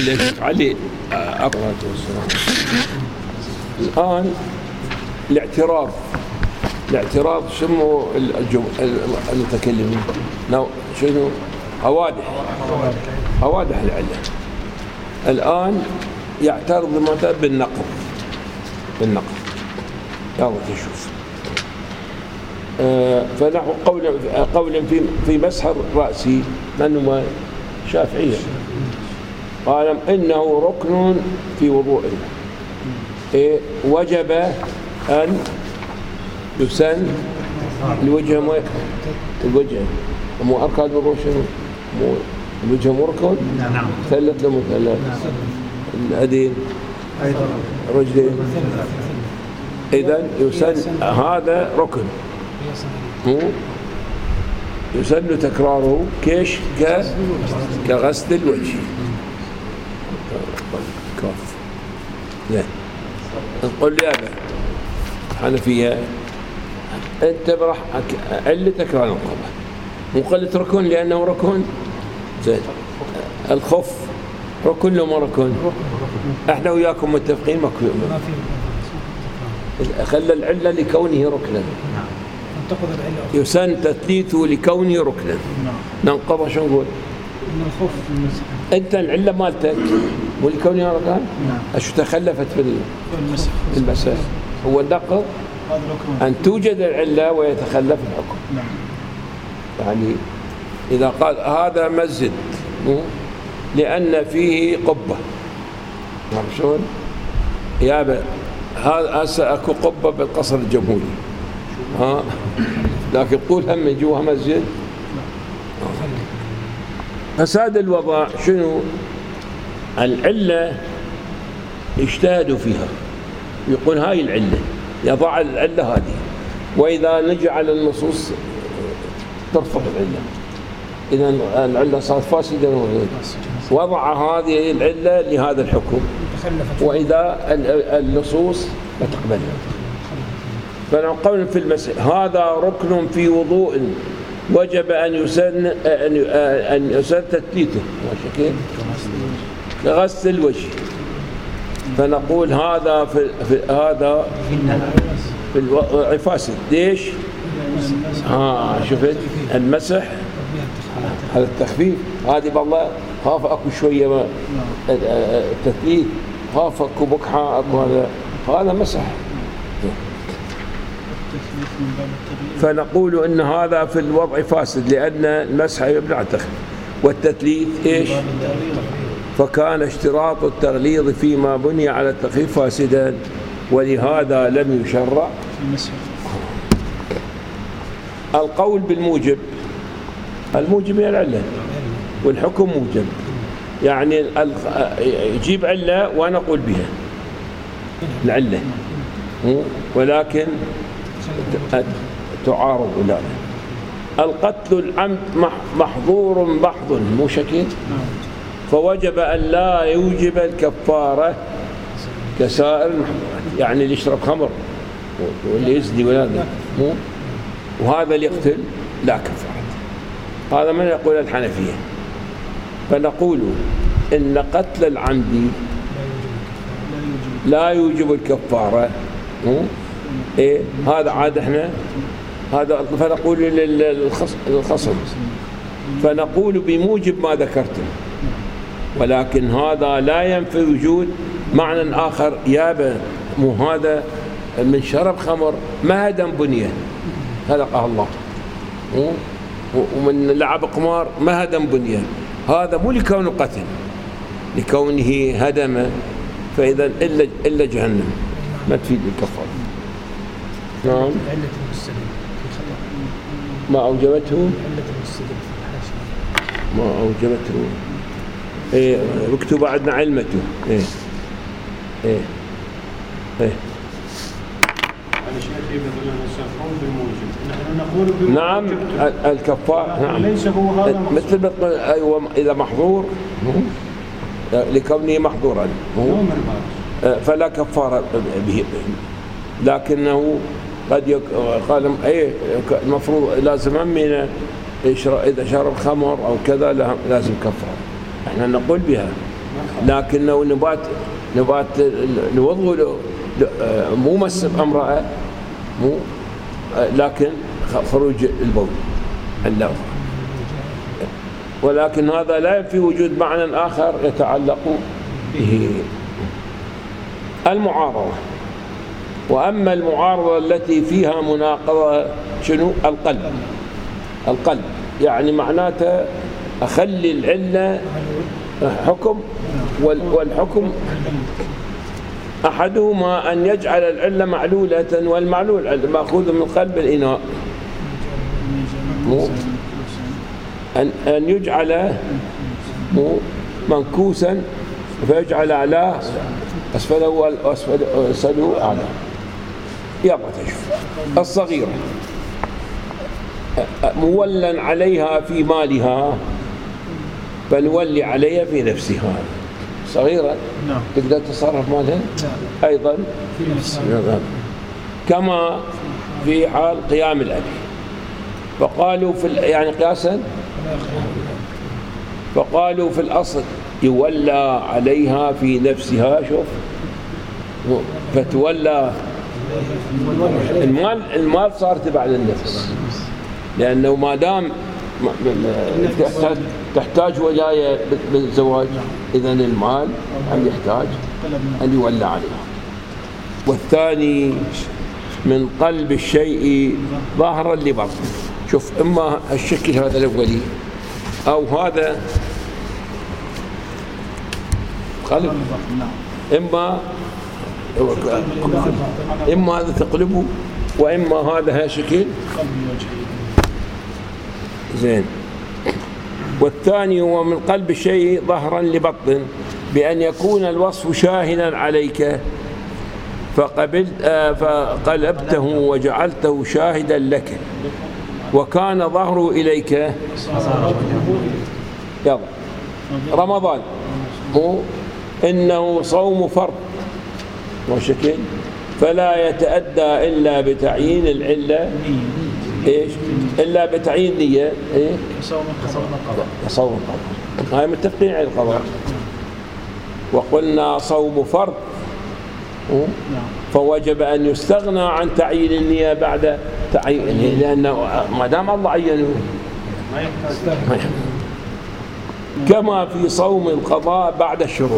اللي عليه أقرأ والسلام. الآن الاعتراض شنو المتكلمين؟ شنو؟ أوادح العلة. الآن يعترض المعترض بالنقض. يلا تشوف. فنحو قول في مسح الرأس من هو شافعية قال إنه ركن في وضوء وجب أن يسن الوجه مو أركان الوضوء شنو؟ الوجه مو ركن؟ نعم. ثلث لمو ثلث؟ اليدين الرجلين. إذن يسن هذا ركن يسن تكراره كغسل الوجه. كاف. نقول لي هذا حنفية أنت براح علتك لا ننقضه وقلت ركن لأنه ركن. زين الخف ركن لو ما ركن؟ احنا وياكم متفقين ما خلى العلة لكونه ركنا يسن تثليثه لكونه ركنا ننقضه. شو نقول؟ إن الخف انت العلة مالتك مو لكونه ركن؟ ايش تخلفت في المسح؟ هو النقض أن توجد العلة ويتخلف الحكم. يعني إذا قال هذا مسجد لأن فيه قبة شلون؟ يابا هذا أكو قبة بالقصر الجمهوري لكن قول هم من جوها مسجد. فساد الوضع شنو؟ العلة اجتهدوا فيها يقول هاي العلة يضع العلة هذه وإذا نجعل النصوص ترفض العلة إذا العلة صارت فاسدة وضع هذه العلة لهذا الحكم وإذا النصوص ما تقبلها. فنقول في المسح هذا ركن في وضوء وجب أن يسن تثليثه لغسل الوجه. فنقول هذا هذا في الوضع فاسد. ليش؟ شفت المسح هذا التخفيف هذه والله خاف اكو شويه تثليث خاف اكو بكحه اكو هذا مسح. فنقول ان هذا في الوضع فاسد لان المسح يبنى على التخفيف والتثليث ايش؟ فكان اشتراط التغليظ فيما بني على التخفيف فاسدا ولهذا لم يشرع. القول بالموجب الموجب هي العلة والحكم موجب يعني يجيب علة وأنا أقول بها العلة ولكن تعارض لا. القتل العمد محظور محض مو شكل فوجب أن لا يوجب الكفارة كسائر المحظورات. يعني اللي يشرب خمر واللي يزني ولا وهذا اللي يقتل لا كفارة. هذا من يقول الحنفية. فنقول إن قتل العمد لا يوجب الكفارة. هذا عاد احنا هذا. فنقول للخصم فنقول بموجب ما ذكرته ولكن هذا لا ينفي وجود معنى آخر. يابا مو هذا من شرب خمر ما هدم بنيه خلقه الله ومن لعب قمار ما هدم بنيه. هذا مو لكونه قتل لكونه هدم. فإذا إلا جهنم ما تفيد الكفارة. نعم ما أوجبته مكتوب عندنا علمته. نعم الكفار نعم ليس هو هذا مثل أيوة إذا محظور لكونه محظورا فلا كفارة به لكنه قد قال المفروض لازم من إذا شرب خمر أو كذا لازم كفارة. احنا نقول بها لكنه نبات الوضوء مو مس امرأة، مو لكن خروج البول اللفظ، ولكن هذا لا ينفي وجود معنى آخر يتعلق به. المعارضة. وأما المعارضة التي فيها مناقضة شنو؟ القلب يعني معناته أخلي العلة حكم والحكم أحدهما أن يجعل العلة معلولة، والمعلول مأخوذ من قلب الإناء، أن يجعل منكوسا فيجعل أعلاه أسفله وأسفله أعلاه. يلا تشوف الصغيرة مولا عليها في مالها فنولي عليها في نفسها. صغيرة تقدر تصرف مالها أيضا في نفسها، كما في حال قيام الأب. فقالوا يعني قياسا، فقالوا في الأصل يولى عليها في نفسها. شوف فتولى المال صار تبع للنفس، لأنه ما دام تحتاج ولاية بالزواج، إذن المال هم يحتاج أن يولى عليها. والثاني من قلب الشيء ظاهرا لبطن. شوف إما الشكل هذا الأولي أو هذا قلب، إما هذا تقلبه وإما هذا شكل زين. والثاني هو من قلب الشيء ظهرا لبطن، بأن يكون الوصف شاهدا عليك فقلبته وجعلته شاهدا لك، وكان ظهره إليك. يلا رمضان إنه صوم فرض وشكل، فلا يتأدى إلا بتعيين العلة. إيش؟ إلا بتعيين نية. إيه؟ صوم القضاء. هاي متفقين على القضاء. وقلنا صوم فرض، فوجب أن يستغنى عن تعيين النية بعد تعيينه، لأنه ما دام الله عينه. كما في صوم القضاء بعد الشروق.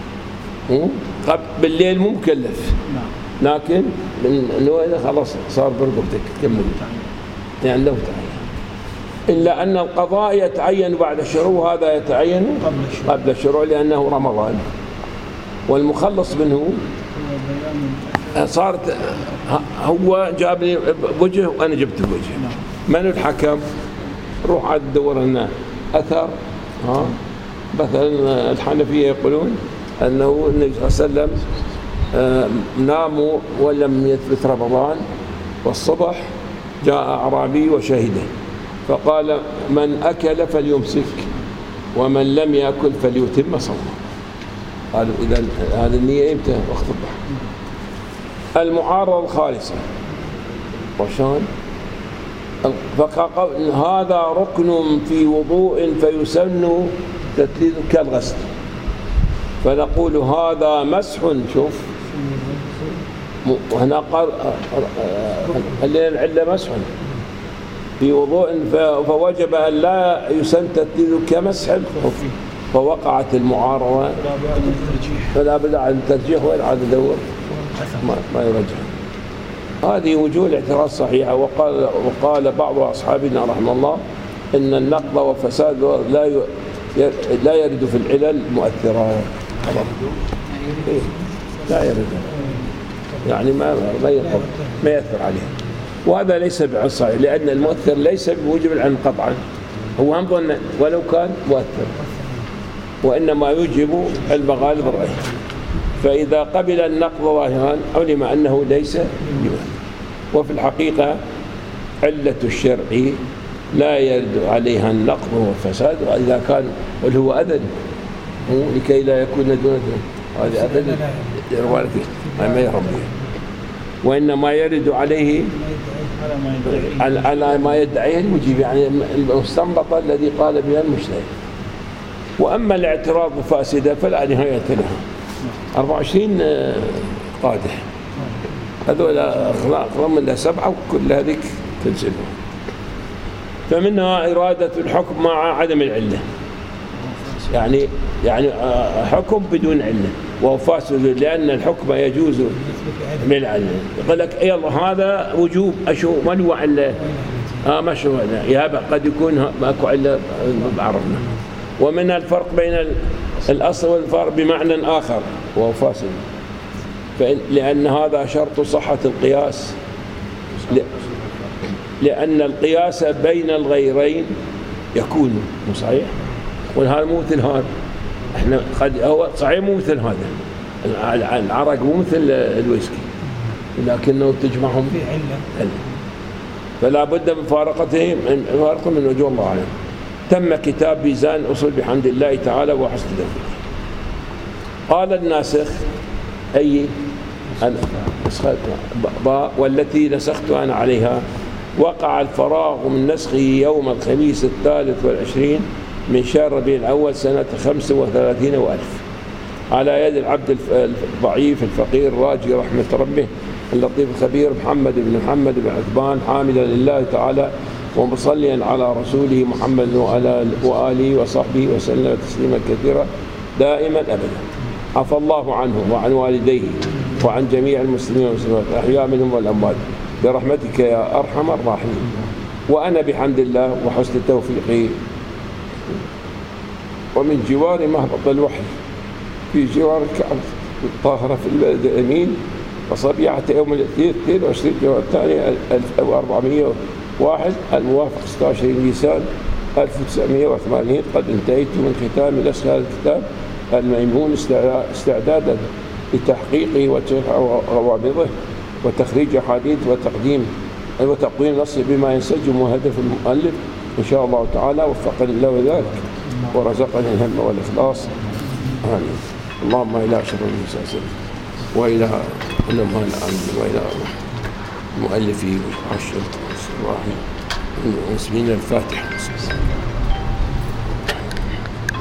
بالليل مو مكلف، لكن من خلاص صار برقبتك تكمل، يعني لو تعين. إلا أن القضاء يتعين بعد الشروق، هذا يتعين قبل الشروق لأنه رمضان. والمخلص منه صارت هو جابني بوجه وأنا جبت بوجه. من الحكم؟ روح عاد تدور لنا أثر. مثلا الحنفية يقولون أنه النبي صلى الله عليه وسلم ناموا ولم يثبت رمضان، والصبح جاء أعرابي وشهده فقال من أكل فليمسك ومن لم يأكل فليتم صومه. قالوا إذا هذه النية إمتى؟ وقت الضحى. المعارضة الخالصة وشان فقال هذا ركن في وضوء فيسن تتليذ كالغسل، فنقول هذا مسح. شوف وهنا قال الليل العلة مسح في وضوء فوجب أن لا يسن تتليذ كمسح الخف، فوقعت المعارضة فلا بد عن الترجيح ولا عن الدور ما يرجح. هذه وجوه الاعتراض صحيحة. وقال بعض أصحابنا رحمه الله إن النقض والفساد لا يرد في العلل مؤثرات. لا يرد، يعني ما يأثر عليه. وهذا ليس بعصا، لأن المؤثر ليس بموجب العلم قطعا، هو هم ظن ولو كان مؤثر، وإنما يوجب المغالب الرأي. فإذا قبل النقض ظاهرا علم أنه ليس بمؤثر. وفي الحقيقة علة الشرع لا يرد عليها النقض والفساد، وإذا كان اللي هو أذن لكي لا يكون دون هذا أذن يروى ما يهرب به، وإنما يرد عليه على ما يدعيه المجيب، يعني المستنبط الذي قال به المجتهد. وأما الاعتراض الفاسدة فلا نهاية لها. 24 قادح هذول أخلاق من 7 وكل هذيك تنزلهم. فمنها إرادة الحكم مع عدم العلة، يعني حكم بدون علة وهو فاسد، لأن الحكم يجوز بالعلة. يقول لك يلا هذا وجوب أشو من هو علة؟ ما شو يهب قد يكون ماكو علة بعرفنا. ومن الفرق بين الأصل والفرق بمعنى آخر وهو فاسد، لأن هذا شرط صحة القياس، لأن القياس بين الغيرين يكون صحيح، وهذا مو مثل هذا. احنا قد هو صحيح مو مثل هذا، العرق مو مثل الويسكي، لكنه تجمعهم في علة، فلا بد من مفارقتهم من وجه الله أعلم. تم كتاب ميزان أصول بحمد الله تعالى وحسن توفيقه. قال الناسخ أي والتي نسخت أنا عليها، وقع الفراغ من نسخه يوم الخميس 23 من شهر ربيع الأول سنة 35 وألف، على يد العبد الضعيف الفقير الراجي رحمة ربه اللطيف الخبير محمد بن عثمان، حاملا لله تعالى ومصليا على رسوله محمد وآله وصحبه وسلم تسليما كثيرا دائما أبدا. عفى الله عنه وعن والديه وعن جميع المسلمين والمسلمات الأحياء منهم والأموات برحمتك يا أرحم الراحمين. وأنا بحمد الله وحسن توفيقه ومن جوار مهبط الوحي في جوار الكعبة الطاهرة في البلد الأمين، وصبيحة يوم الاثنين 22 جوار الثاني 1401 الموافق 26 نيسان 1980. قد انتهيت من ختام نسخ هذا الكتاب الميمون استعدادا لتحقيقه وشرح روابطه وتخريج أحاديث وتقويم نصه بما ينسجم هدف المؤلف إن شاء الله تعالى. وفقني الله وذلك ورزقني الهم والإخلاص، آمين. اللهم إلى شر المسلسل وإلى الأمهات العاملين وإلى المؤلفين والعشر المسلمين الفاتحة.